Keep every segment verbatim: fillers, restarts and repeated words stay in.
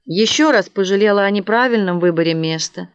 Еще раз пожалела о неправильном выборе места.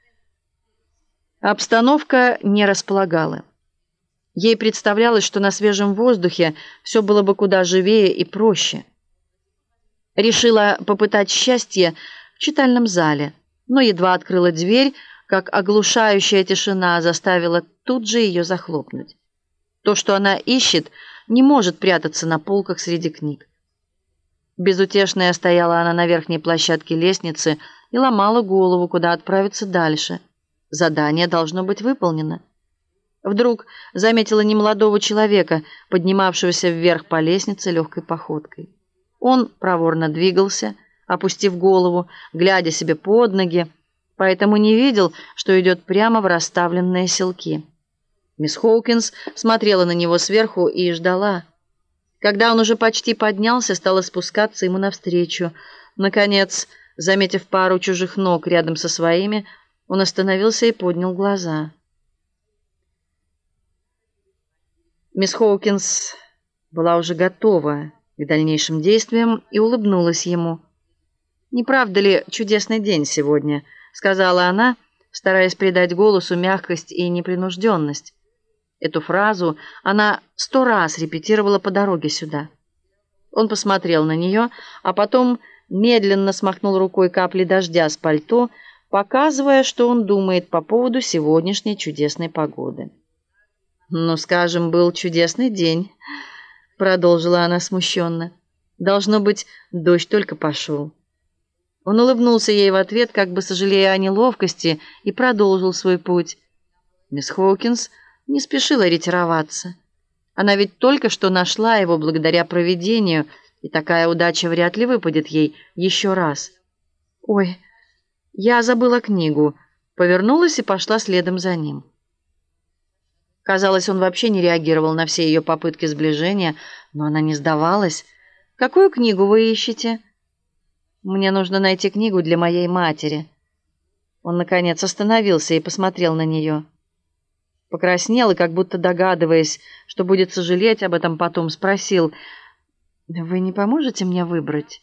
Обстановка не располагала. Ей представлялось, что на свежем воздухе все было бы куда живее и проще. Решила попытать счастье в читальном зале, но едва открыла дверь, как оглушающая тишина заставила тут же ее захлопнуть. То, что она ищет, не может прятаться на полках среди книг. Безутешная стояла она на верхней площадке лестницы и ломала голову, куда отправиться дальше. Задание должно быть выполнено. Вдруг заметила немолодого человека, поднимавшегося вверх по лестнице легкой походкой. Он проворно двигался, опустив голову, глядя себе под ноги, поэтому не видел, что идет прямо в расставленные селки. Мисс Хоукинс смотрела на него сверху и ждала. Когда он уже почти поднялся, стала спускаться ему навстречу. Наконец, заметив пару чужих ног рядом со своими, он остановился и поднял глаза. Мисс Хоукинс была уже готова к дальнейшим действиям и улыбнулась ему. «Не правда ли чудесный день сегодня?» — сказала она, стараясь придать голосу мягкость и непринужденность. Эту фразу она сто раз репетировала по дороге сюда. Он посмотрел на нее, а потом медленно смахнул рукой капли дождя с пальто, показывая, что он думает по поводу сегодняшней чудесной погоды. «Ну, скажем, был чудесный день», — продолжила она смущенно. «Должно быть, дождь только пошел». Он улыбнулся ей в ответ, как бы сожалея о неловкости, и продолжил свой путь. Мисс Хоукинс не спешила ретироваться. Она ведь только что нашла его благодаря провидению, и такая удача вряд ли выпадет ей еще раз. «Ой, я забыла книгу», повернулась и пошла следом за ним. Казалось, он вообще не реагировал на все ее попытки сближения, но она не сдавалась. «Какую книгу вы ищете?» «Мне нужно найти книгу для моей матери». Он, наконец, остановился и посмотрел на нее. Покраснел и, как будто догадываясь, что будет сожалеть об этом потом, спросил: «Вы не поможете мне выбрать?»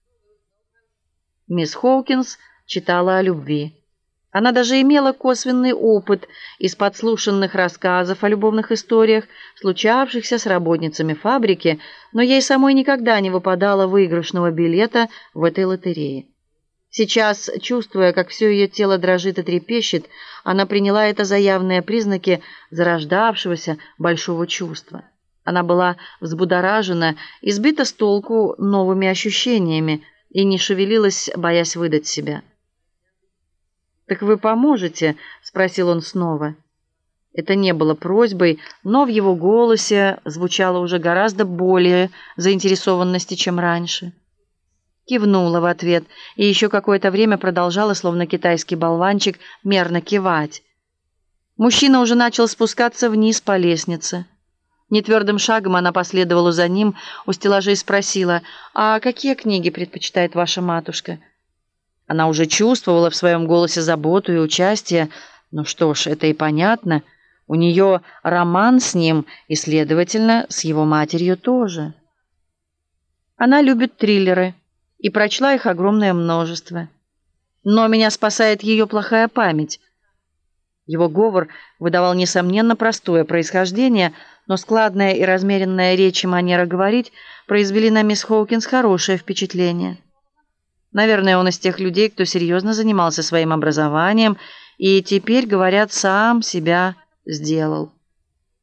Мисс Хоукинс читала о любви. Она даже имела косвенный опыт из подслушанных рассказов о любовных историях, случавшихся с работницами фабрики, но ей самой никогда не выпадало выигрышного билета в этой лотерее. Сейчас, чувствуя, как все ее тело дрожит и трепещет, она приняла это за явные признаки зарождавшегося большого чувства. Она была взбудоражена и сбита с толку новыми ощущениями и не шевелилась, боясь выдать себя. «Так вы поможете?» — спросил он снова. Это не было просьбой, но в его голосе звучало уже гораздо более заинтересованности, чем раньше. Кивнула в ответ и еще какое-то время продолжала, словно китайский болванчик, мерно кивать. Мужчина уже начал спускаться вниз по лестнице. Нетвердым шагом она последовала за ним, у стеллажей спросила: «А какие книги предпочитает ваша матушка?» Она уже чувствовала в своем голосе заботу и участие. Ну что ж, это и понятно. У нее роман с ним и, следовательно, с его матерью тоже. Она любит триллеры и прочла их огромное множество. Но меня спасает ее плохая память. Его говор выдавал, несомненно, простое происхождение, но складная и размеренная речь и манера говорить произвели на мисс Хоукинс хорошее впечатление. Наверное, он из тех людей, кто серьезно занимался своим образованием и теперь, говорят, сам себя сделал.